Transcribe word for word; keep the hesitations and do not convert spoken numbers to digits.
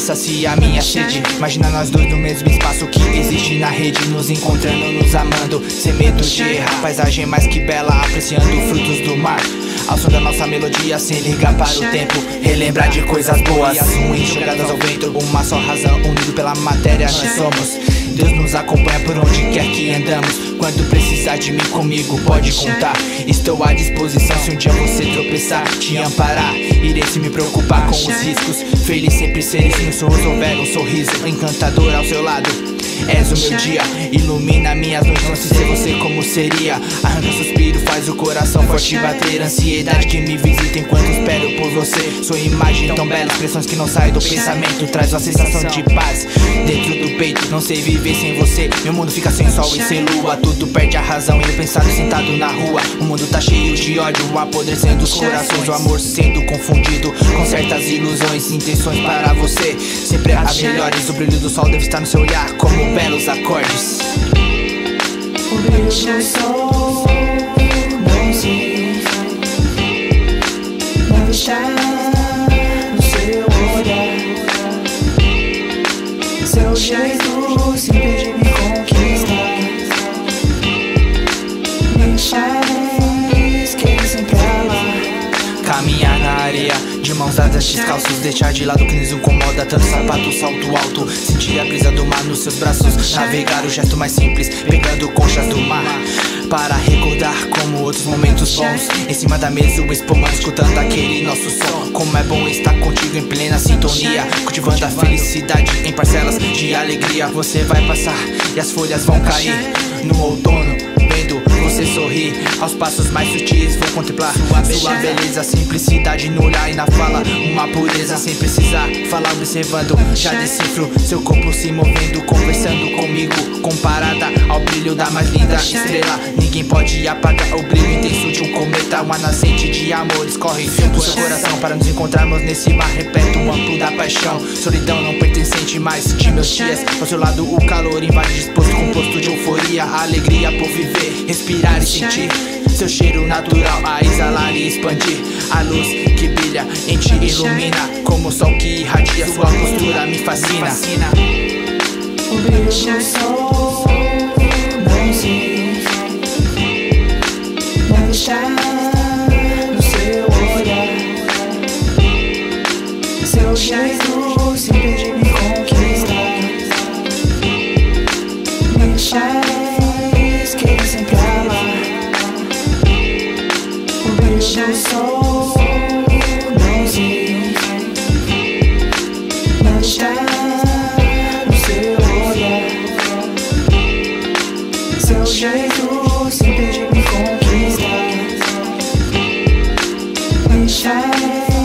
sacia a minha sede. Imagina nós dois no mesmo espaço que existe na rede, nos encontrando, nos amando, sem medo de errar. Paisagem mais que bela, apreciando frutos do mar, ao som da nossa melodia, sem ligar para o tempo, relembrar de coisas boas e as ruins jogadas ao vento. Uma só razão, unido pela matéria nós somos. Deus nos acompanha por onde quer que andamos. Quando precisar de mim, comigo pode contar. Estou à disposição se um dia você tropeçar, te amparar, irei se me preocupar com os riscos. Feliz sempre serei se meu sorriso houver um sorriso encantador ao seu lado. És o meu dia, ilumina minhas noites. Não sei você como seria. Arranca suspiro, faz o coração forte bater. Ansiedade que me visita enquanto espero por você. Sua imagem tão bela, expressões que não saem do pensamento. Traz uma sensação de paz dentro do peito. Não sei viver sem você. Meu mundo fica sem sol e sem lua. Tudo perde a razão e eu pensado sentado na rua. O mundo tá cheio de ódio, apodrecendo os corações. O amor sendo confundido com certas ilusões, intenções para você. Sempre as melhores, o brilho do sol deve estar no seu olhar como belos acordes. O brilho do sol não se deve estar no seu olhar. Seu jeito simples de me conquistar me faz querer sempre lá. Caminhar na areia, de mãos dadas descalços, deixar de lado o que nos incomoda, tanto sapato, salto alto. Sentir a brisa do mar nos seus braços, navegar o gesto mais simples, pegando conchas do mar, para recordar como outros momentos bons. Em cima da mesa o espumante, escutando aquele nosso som. Como é bom estar contigo em plena sintonia, cultivando a felicidade em parcelas de alegria. Você vai passar e as folhas vão cair no outono, vendo você sorrir. Aos passos mais sutis vou contemplar sua beleza, simplicidade no olhar e na fala, uma pureza sem precisar falar. Observando, já decifro seu corpo se movendo, conversando comigo, comparada ao brilho da mais linda estrela. Ninguém pode apagar o brilho intenso de um cometa. Uma nascente de amor escorre do seu coração para nos encontrarmos nesse mar repleto, amplo da paixão. Solidão não pertencente mais de meus dias. Ao seu lado o calor invade, disposto, composto de euforia, alegria por viver, respirar e sentir seu cheiro natural a exalar e expandir. A luz que brilha em ti ilumina, como o sol que irradia. Sua postura me fascina. O brilho do sol não se deve estar no seu olhar. Seu jeito simples de me conquistar me faz querer sempre lá. O brilho do sol não se deve estar no seu olhar. Seu jeito simples de me conquistar me faz